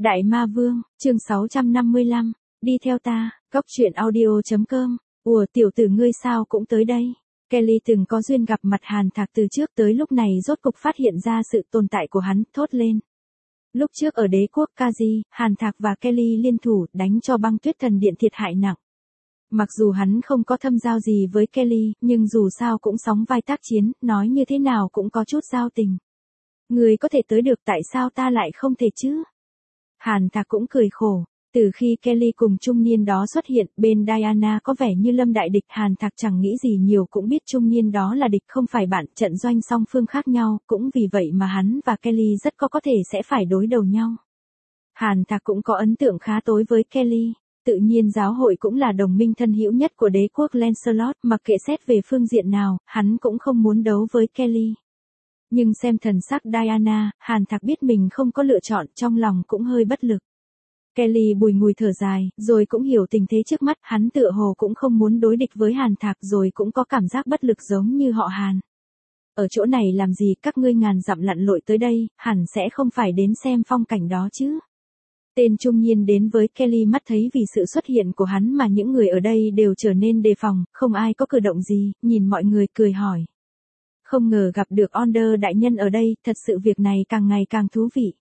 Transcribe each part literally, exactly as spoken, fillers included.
Đại Ma Vương, chương sáu trăm năm mươi lăm, đi theo ta, góc truyện audio.com, ùa tiểu tử ngươi sao cũng tới đây. Kelly từng có duyên gặp mặt Hàn Thạc từ trước, tới lúc này rốt cục phát hiện ra sự tồn tại của hắn, thốt lên. Lúc trước ở đế quốc Kaji, Hàn Thạc và Kelly liên thủ đánh cho băng tuyết thần điện thiệt hại nặng. Mặc dù hắn không có thâm giao gì với Kelly, nhưng dù sao cũng sóng vai tác chiến, nói như thế nào cũng có chút giao tình. Người có thể tới được, tại sao ta lại không thể chứ? Hàn Thạc cũng cười khổ. Từ khi Kelly cùng trung niên đó xuất hiện, bên Diana có vẻ như lâm đại địch. Hàn Thạc chẳng nghĩ gì nhiều, cũng biết trung niên đó là địch không phải bạn, trận doanh song phương khác nhau, cũng vì vậy mà hắn và Kelly rất có có thể sẽ phải đối đầu nhau. Hàn Thạc cũng có ấn tượng khá tối với Kelly. Tự nhiên giáo hội cũng là đồng minh thân hữu nhất của đế quốc Lancelot, mặc kệ xét về phương diện nào, hắn cũng không muốn đấu với Kelly. Nhưng xem thần sắc Diana, Hàn Thạc biết mình không có lựa chọn, trong lòng cũng hơi bất lực. Kelly bùi ngùi thở dài, rồi cũng hiểu tình thế trước mắt, hắn tựa hồ cũng không muốn đối địch với Hàn Thạc, rồi cũng có cảm giác bất lực giống như họ Hàn. Ở chỗ này làm gì, các ngươi ngàn dặm lặn lội tới đây, hẳn sẽ không phải đến xem phong cảnh đó chứ. Tên trung niên đến với Kelly, mắt thấy vì sự xuất hiện của hắn mà những người ở đây đều trở nên đề phòng, không ai có cử động gì, nhìn mọi người cười hỏi. Không ngờ gặp được Onder đại nhân ở đây, thật sự việc này càng ngày càng thú vị.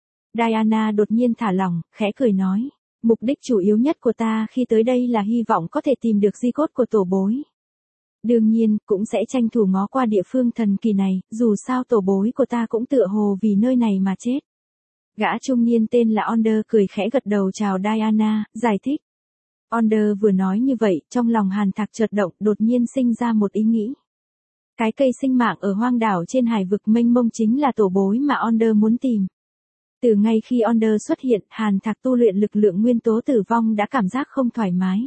Diana đột nhiên thả lỏng, khẽ cười nói, mục đích chủ yếu nhất của ta khi tới đây là hy vọng có thể tìm được di cốt của tổ bối. Đương nhiên, cũng sẽ tranh thủ ngó qua địa phương thần kỳ này, dù sao tổ bối của ta cũng tựa hồ vì nơi này mà chết. Gã trung niên tên là Onder cười khẽ gật đầu chào Diana, giải thích. Onder vừa nói như vậy, trong lòng Hàn Thạc chợt động, đột nhiên sinh ra một ý nghĩ. Cái cây sinh mạng ở hoang đảo trên hải vực mênh mông chính là tổ bối mà Onder muốn tìm. Từ ngay khi Onder xuất hiện, Hàn Thạc tu luyện lực lượng nguyên tố tử vong đã cảm giác không thoải mái.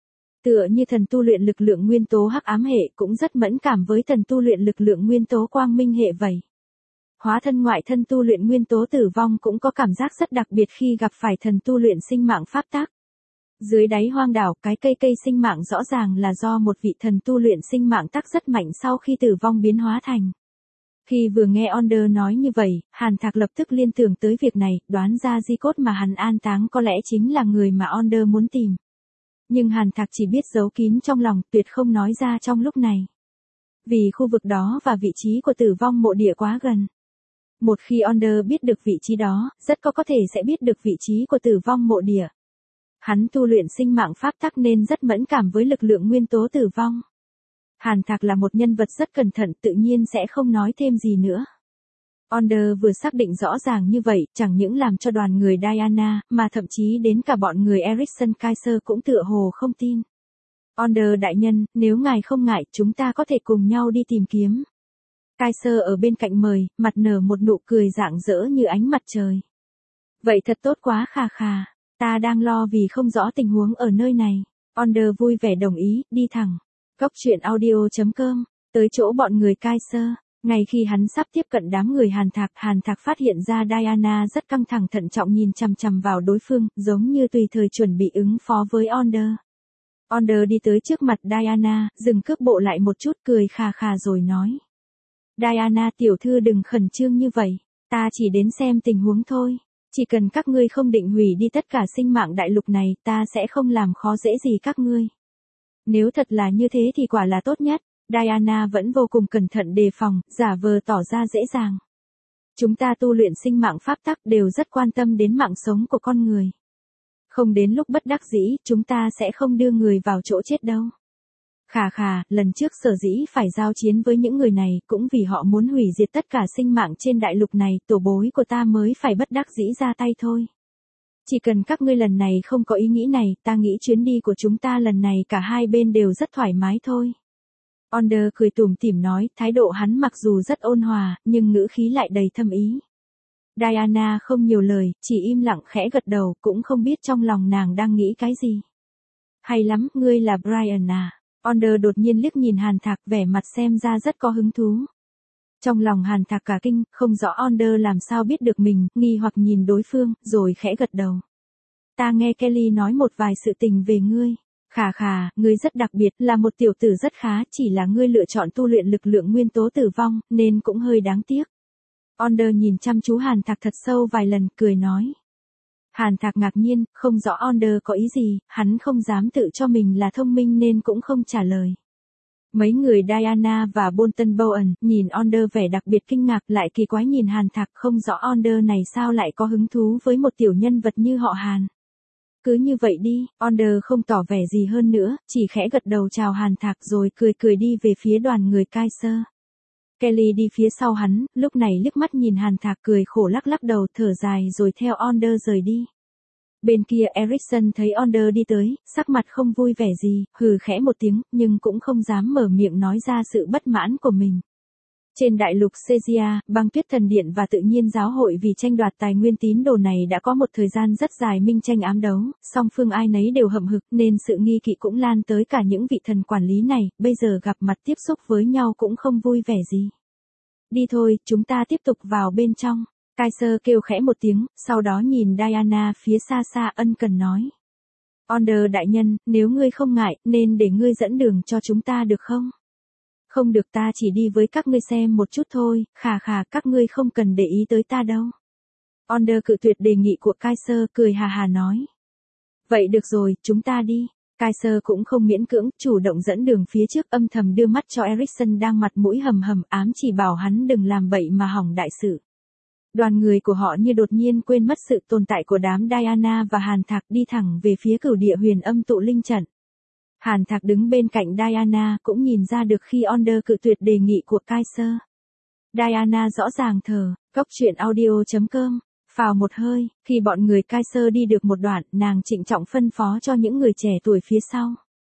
Tựa như thần tu luyện lực lượng nguyên tố hắc ám hệ cũng rất mẫn cảm với thần tu luyện lực lượng nguyên tố quang minh hệ vậy. Hóa thân ngoại thân tu luyện nguyên tố tử vong cũng có cảm giác rất đặc biệt khi gặp phải thần tu luyện sinh mạng pháp tắc. Dưới đáy hoang đảo, cái cây cây sinh mạng rõ ràng là do một vị thần tu luyện sinh mạng tắc rất mạnh sau khi tử vong biến hóa thành. Khi vừa nghe Onder nói như vậy, Hàn Thạc lập tức liên tưởng tới việc này, đoán ra di cốt mà hắn an táng có lẽ chính là người mà Onder muốn tìm. Nhưng Hàn Thạc chỉ biết giấu kín trong lòng, tuyệt không nói ra trong lúc này. Vì khu vực đó và vị trí của tử vong mộ địa quá gần. Một khi Onder biết được vị trí đó, rất có có thể sẽ biết được vị trí của tử vong mộ địa. Hắn tu luyện sinh mạng pháp tắc nên rất mẫn cảm với lực lượng nguyên tố tử vong. Hàn Thạc là một nhân vật rất cẩn thận, tự nhiên sẽ không nói thêm gì nữa. Onder vừa xác định rõ ràng như vậy, chẳng những làm cho đoàn người Diana, mà thậm chí đến cả bọn người Erikson Kaiser cũng tựa hồ không tin. Onder đại nhân, nếu ngài không ngại, chúng ta có thể cùng nhau đi tìm kiếm. Kaiser ở bên cạnh mời, mặt nở một nụ cười rạng rỡ như ánh mặt trời. Vậy thật tốt quá khà khà, ta đang lo vì không rõ tình huống ở nơi này. Onder vui vẻ đồng ý, đi thẳng. Góc truyện audio.com, tới chỗ bọn người Kaiser. Ngay khi hắn sắp tiếp cận đám người Hàn Thạc, Hàn Thạc phát hiện ra Diana rất căng thẳng thận trọng nhìn chằm chằm vào đối phương, giống như tùy thời chuẩn bị ứng phó với Onder. Onder đi tới trước mặt Diana, dừng cước bộ lại một chút, cười khà khà rồi nói. Diana tiểu thư đừng khẩn trương như vậy, ta chỉ đến xem tình huống thôi. Chỉ cần các ngươi không định hủy đi tất cả sinh mạng đại lục này, ta sẽ không làm khó dễ gì các ngươi. Nếu thật là như thế thì quả là tốt nhất. Diana vẫn vô cùng cẩn thận đề phòng, giả vờ tỏ ra dễ dàng. Chúng ta tu luyện sinh mạng pháp tắc đều rất quan tâm đến mạng sống của con người. Không đến lúc bất đắc dĩ, chúng ta sẽ không đưa người vào chỗ chết đâu. Khà khà, lần trước sở dĩ phải giao chiến với những người này, cũng vì họ muốn hủy diệt tất cả sinh mạng trên đại lục này, tổ bối của ta mới phải bất đắc dĩ ra tay thôi. Chỉ cần các ngươi lần này không có ý nghĩ này, ta nghĩ chuyến đi của chúng ta lần này cả hai bên đều rất thoải mái thôi. Onder cười tủm tỉm nói, thái độ hắn mặc dù rất ôn hòa, nhưng ngữ khí lại đầy thâm ý. Diana không nhiều lời, chỉ im lặng khẽ gật đầu, cũng không biết trong lòng nàng đang nghĩ cái gì. Hay lắm, ngươi là Brian à? Onder đột nhiên liếc nhìn Hàn Thạc, vẻ mặt xem ra rất có hứng thú. Trong lòng Hàn Thạc cả kinh, không rõ Onder làm sao biết được mình, nghi hoặc nhìn đối phương, rồi khẽ gật đầu. Ta nghe Kelly nói một vài sự tình về ngươi. Khà khà, ngươi rất đặc biệt, là một tiểu tử rất khá, chỉ là ngươi lựa chọn tu luyện lực lượng nguyên tố tử vong, nên cũng hơi đáng tiếc. Onder nhìn chăm chú Hàn Thạc thật sâu vài lần, cười nói. Hàn Thạc ngạc nhiên, không rõ Onder có ý gì, hắn không dám tự cho mình là thông minh nên cũng không trả lời. Mấy người Diana và Bolton Bowen nhìn Onder vẻ đặc biệt kinh ngạc, lại kỳ quái nhìn Hàn Thạc, không rõ Onder này sao lại có hứng thú với một tiểu nhân vật như họ Hàn. Cứ như vậy đi, Onder không tỏ vẻ gì hơn nữa, chỉ khẽ gật đầu chào Hàn Thạc rồi cười cười đi về phía đoàn người Kaiser. Kelly đi phía sau hắn, lúc này liếc mắt nhìn Hàn Thạc cười khổ lắc lắc đầu thở dài rồi theo Onder rời đi. Bên kia Erikson thấy Onder đi tới, sắc mặt không vui vẻ gì, hừ khẽ một tiếng, nhưng cũng không dám mở miệng nói ra sự bất mãn của mình. Trên đại lục Caesarea, băng tuyết thần điện và tự nhiên giáo hội vì tranh đoạt tài nguyên tín đồ này đã có một thời gian rất dài minh tranh ám đấu, song phương ai nấy đều hậm hực nên sự nghi kỵ cũng lan tới cả những vị thần quản lý này, bây giờ gặp mặt tiếp xúc với nhau cũng không vui vẻ gì. Đi thôi, chúng ta tiếp tục vào bên trong. Kaiser kêu khẽ một tiếng, sau đó nhìn Diana phía xa xa ân cần nói. Onder đại nhân, nếu ngươi không ngại, nên để ngươi dẫn đường cho chúng ta được không? Không được, ta chỉ đi với các ngươi xem một chút thôi, khà khà, các ngươi không cần để ý tới ta đâu. Onder cự tuyệt đề nghị của Kaiser, cười hà hà nói. Vậy được rồi, chúng ta đi. Kaiser cũng không miễn cưỡng, chủ động dẫn đường phía trước, âm thầm đưa mắt cho Erikson đang mặt mũi hầm hầm, ám chỉ bảo hắn đừng làm bậy mà hỏng đại sự. Đoàn người của họ như đột nhiên quên mất sự tồn tại của đám Diana và Hàn Thạc, đi thẳng về phía cửu địa huyền âm tụ linh trận. Hàn Thạc đứng bên cạnh Diana cũng nhìn ra được khi Onder cự tuyệt đề nghị của Kaiser. Diana rõ ràng thở, cốc truyện audio chấm com, phào một hơi, khi bọn người Kaiser đi được một đoạn, nàng trịnh trọng phân phó cho những người trẻ tuổi phía sau.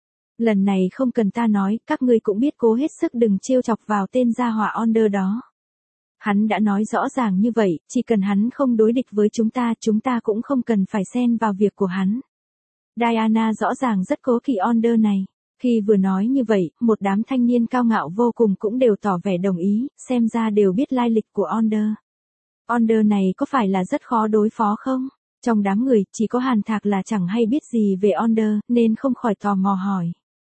Lần này không cần ta nói, các ngươi cũng biết cố hết sức đừng trêu chọc vào tên gia hỏa Onder đó. Hắn đã nói rõ ràng như vậy, chỉ cần hắn không đối địch với chúng ta, chúng ta cũng không cần phải xen vào việc của hắn. Diana rõ ràng rất cố kỵ Onder này. Khi vừa nói như vậy, một đám thanh niên cao ngạo vô cùng cũng đều tỏ vẻ đồng ý, xem ra đều biết lai lịch của Onder. Onder này có phải là rất khó đối phó không? Trong đám người, chỉ có Hàn Thạc là chẳng hay biết gì về Onder, nên không khỏi tò mò hỏi.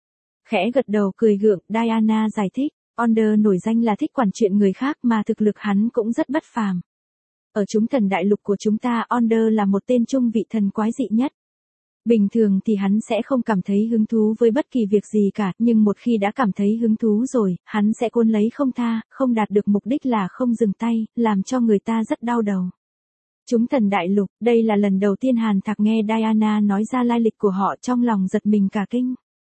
Khẽ gật đầu cười gượng, Diana giải thích. Onder nổi danh là thích quản chuyện người khác mà thực lực hắn cũng rất bất phàm. Ở chúng thần đại lục của chúng ta, Onder là một tên trung vị thần quái dị nhất. Bình thường thì hắn sẽ không cảm thấy hứng thú với bất kỳ việc gì cả, nhưng một khi đã cảm thấy hứng thú rồi, hắn sẽ cuốn lấy không tha, không đạt được mục đích là không dừng tay, làm cho người ta rất đau đầu. Chúng thần đại lục, đây là lần đầu tiên Hàn Thạc nghe Diana nói ra lai lịch của họ, trong lòng giật mình cả kinh.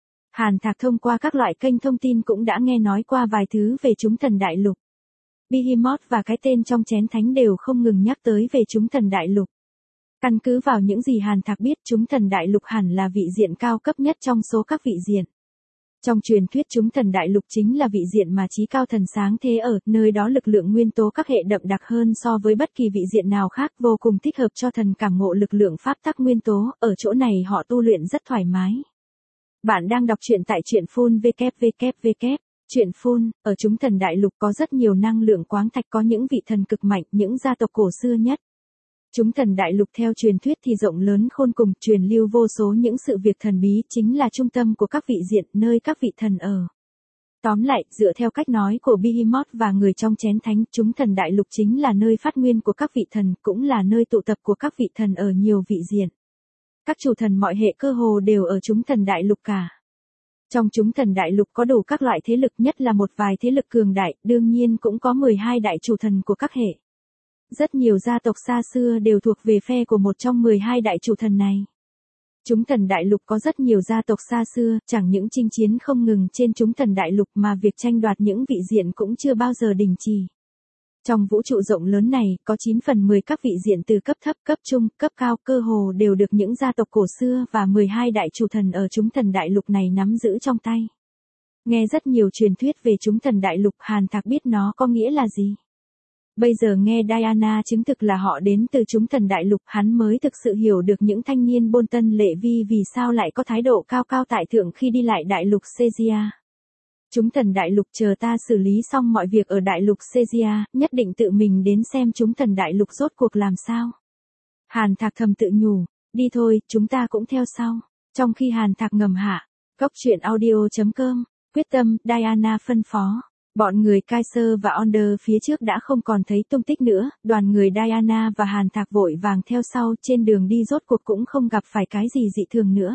Hàn Thạc thông qua các loại kênh thông tin cũng đã nghe nói qua vài thứ về chúng thần đại lục. Behemoth và cái tên trong chén thánh đều không ngừng nhắc tới về chúng thần đại lục. Căn cứ vào những gì Hàn Thạc biết, chúng thần đại lục hẳn là vị diện cao cấp nhất trong số các vị diện. Trong truyền thuyết chúng thần đại lục chính là vị diện mà chí cao thần sáng thế ở, nơi đó lực lượng nguyên tố các hệ đậm đặc hơn so với bất kỳ vị diện nào khác, vô cùng thích hợp cho thần cảm ngộ lực lượng pháp tắc nguyên tố, ở chỗ này họ tu luyện rất thoải mái. Bạn đang đọc truyện tại truyện phun vê kép vê kép vê kép. Truyện phun, ở chúng thần đại lục có rất nhiều năng lượng quáng thạch, có những vị thần cực mạnh, những gia tộc cổ xưa nhất. Chúng thần đại lục theo truyền thuyết thì rộng lớn khôn cùng, truyền lưu vô số những sự việc thần bí, chính là trung tâm của các vị diện, nơi các vị thần ở. Tóm lại, dựa theo cách nói của Behemoth và người trong chén thánh, chúng thần đại lục chính là nơi phát nguyên của các vị thần, cũng là nơi tụ tập của các vị thần ở nhiều vị diện. Các chủ thần mọi hệ cơ hồ đều ở chúng thần đại lục cả. Trong chúng thần đại lục có đủ các loại thế lực, nhất là một vài thế lực cường đại, đương nhiên cũng có mười hai đại chủ thần của các hệ. Rất nhiều gia tộc xa xưa đều thuộc về phe của một trong mười hai đại chủ thần này. Chúng thần đại lục có rất nhiều gia tộc xa xưa, chẳng những chinh chiến không ngừng trên chúng thần đại lục mà việc tranh đoạt những vị diện cũng chưa bao giờ đình chỉ. Trong vũ trụ rộng lớn này, có chín phần mười các vị diện từ cấp thấp, cấp trung, cấp cao cơ hồ đều được những gia tộc cổ xưa và mười hai đại chủ thần ở chúng thần đại lục này nắm giữ trong tay. Nghe rất nhiều truyền thuyết về chúng thần đại lục, Hàn Thạc biết nó có nghĩa là gì. Bây giờ nghe Diana chứng thực là họ đến từ chúng thần đại lục, hắn mới thực sự hiểu được những thanh niên Bolton Lệ Vi vì sao lại có thái độ cao cao tại thượng khi đi lại đại lục Caesarea. Chúng thần đại lục, chờ ta xử lý xong mọi việc ở đại lục Caesarea, nhất định tự mình đến xem chúng thần đại lục rốt cuộc làm sao. Hàn Thạc thầm tự nhủ, đi thôi, chúng ta cũng theo sau. Trong khi Hàn Thạc ngầm hạ, cốc truyện audio chấm com, quyết tâm, Diana phân phó. Bọn người Kaiser và Onder phía trước đã không còn thấy tung tích nữa, đoàn người Diana và Hàn Thạc vội vàng theo sau, trên đường đi rốt cuộc cũng không gặp phải cái gì dị thường nữa.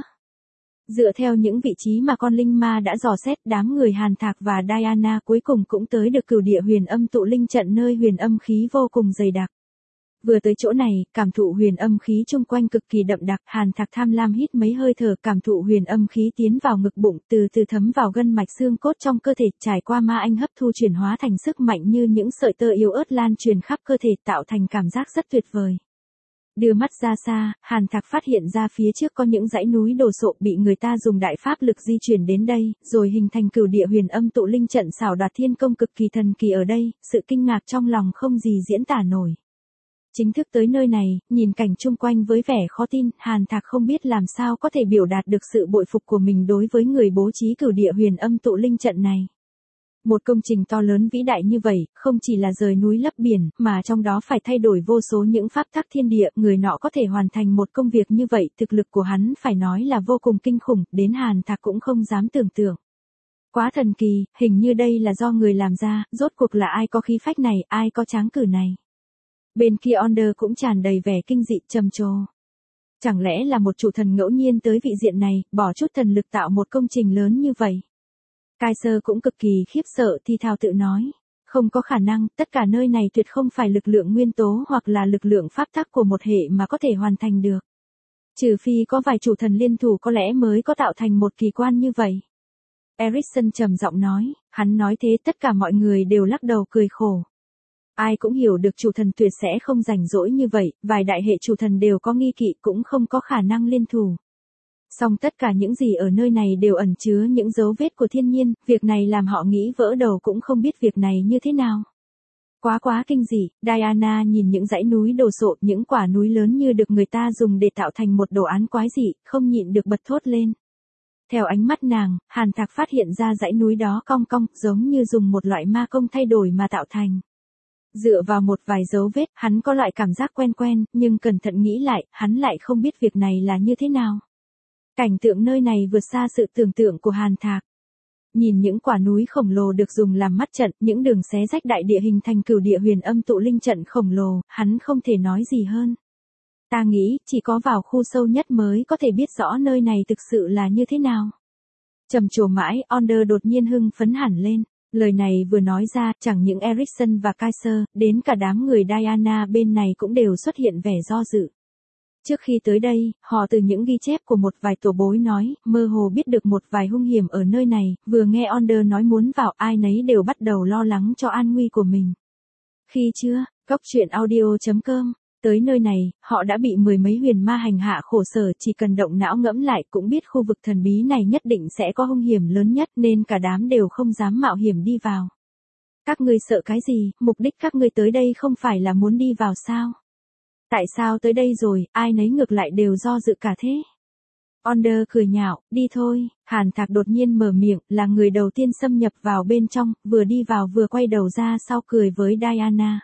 Dựa theo những vị trí mà con linh ma đã dò xét, đám người Hàn Thạc và Diana cuối cùng cũng tới được cửu địa huyền âm tụ linh trận nơi huyền âm khí vô cùng dày đặc. Vừa tới chỗ này, cảm thụ huyền âm khí chung quanh cực kỳ đậm đặc, Hàn Thạc tham lam hít mấy hơi thở, cảm thụ huyền âm khí tiến vào ngực bụng, từ từ thấm vào gân mạch xương cốt trong cơ thể, trải qua ma anh hấp thu chuyển hóa thành sức mạnh như những sợi tơ yếu ớt lan truyền khắp cơ thể, tạo thành cảm giác rất tuyệt vời. Đưa mắt ra xa, Hàn Thạc phát hiện ra phía trước có những dãy núi đồ sộ bị người ta dùng đại pháp lực di chuyển đến đây, rồi hình thành cửu địa huyền âm tụ linh trận xảo đoạt thiên công cực kỳ thần kỳ ở đây, sự kinh ngạc trong lòng không gì diễn tả nổi. Chính thức tới nơi này, nhìn cảnh chung quanh với vẻ khó tin, Hàn Thạc không biết làm sao có thể biểu đạt được sự bội phục của mình đối với người bố trí cửu địa huyền âm tụ linh trận này. Một công trình to lớn vĩ đại như vậy, không chỉ là rời núi lấp biển, mà trong đó phải thay đổi vô số những pháp tắc thiên địa, người nọ có thể hoàn thành một công việc như vậy, thực lực của hắn phải nói là vô cùng kinh khủng, đến Hàn Thạc cũng không dám tưởng tượng. Quá thần kỳ, hình như đây là do người làm ra, rốt cuộc là ai có khí phách này, ai có tráng cử này. Bên kia Onder cũng tràn đầy vẻ kinh dị trầm trồ. Chẳng lẽ là một chủ thần ngẫu nhiên tới vị diện này, bỏ chút thần lực tạo một công trình lớn như vậy? Kaiser cũng cực kỳ khiếp sợ thì thào tự nói. Không có khả năng, tất cả nơi này tuyệt không phải lực lượng nguyên tố hoặc là lực lượng pháp tắc của một hệ mà có thể hoàn thành được. Trừ phi có vài chủ thần liên thủ có lẽ mới có tạo thành một kỳ quan như vậy. Erickson trầm giọng nói, hắn nói thế tất cả mọi người đều lắc đầu cười khổ. Ai cũng hiểu được chủ thần tuyệt sẽ không rảnh rỗi như vậy, vài đại hệ chủ thần đều có nghi kỵ cũng không có khả năng liên thủ. Song tất cả những gì ở nơi này đều ẩn chứa những dấu vết của thiên nhiên, việc này làm họ nghĩ vỡ đầu cũng không biết việc này như thế nào. Quá quá kinh dị, Diana nhìn những dãy núi đồ sộ, những quả núi lớn như được người ta dùng để tạo thành một đồ án quái dị, không nhịn được bật thốt lên. Theo ánh mắt nàng, Hàn Thạc phát hiện ra dãy núi đó cong cong, giống như dùng một loại ma công thay đổi mà tạo thành. Dựa vào một vài dấu vết, hắn có loại cảm giác quen quen, nhưng cẩn thận nghĩ lại, hắn lại không biết việc này là như thế nào. Cảnh tượng nơi này vượt xa sự tưởng tượng của Hàn Thạc. Nhìn những quả núi khổng lồ được dùng làm mắt trận, những đường xé rách đại địa hình thành cửu địa huyền âm tụ linh trận khổng lồ, hắn không thể nói gì hơn. Ta nghĩ, chỉ có vào khu sâu nhất mới có thể biết rõ nơi này thực sự là như thế nào. Trầm trồ mãi, Onder đột nhiên hưng phấn hẳn lên. Lời này vừa nói ra, chẳng những Erickson và Kaiser, đến cả đám người Diana bên này cũng đều xuất hiện vẻ do dự. Trước khi tới đây, họ từ những ghi chép của một vài tổ bối nói, mơ hồ biết được một vài hung hiểm ở nơi này, vừa nghe Onder nói muốn vào, ai nấy đều bắt đầu lo lắng cho an nguy của mình. Khi chưa, Cốc truyện audio chấm com, tới nơi này, họ đã bị mười mấy huyền ma hành hạ khổ sở, chỉ cần động não ngẫm lại cũng biết khu vực thần bí này nhất định sẽ có hung hiểm lớn nhất nên cả đám đều không dám mạo hiểm đi vào. Các ngươi sợ cái gì, mục đích các ngươi tới đây không phải là muốn đi vào sao? Tại sao tới đây rồi, ai nấy ngược lại đều do dự cả thế? Onder cười nhạo, đi thôi, Hàn Thạc đột nhiên mở miệng, là người đầu tiên xâm nhập vào bên trong, vừa đi vào vừa quay đầu ra sau cười với Diana.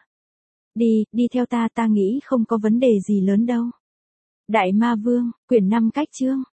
Đi, đi theo ta, ta nghĩ không có vấn đề gì lớn đâu. Đại Ma Vương, quyển năm cách chương.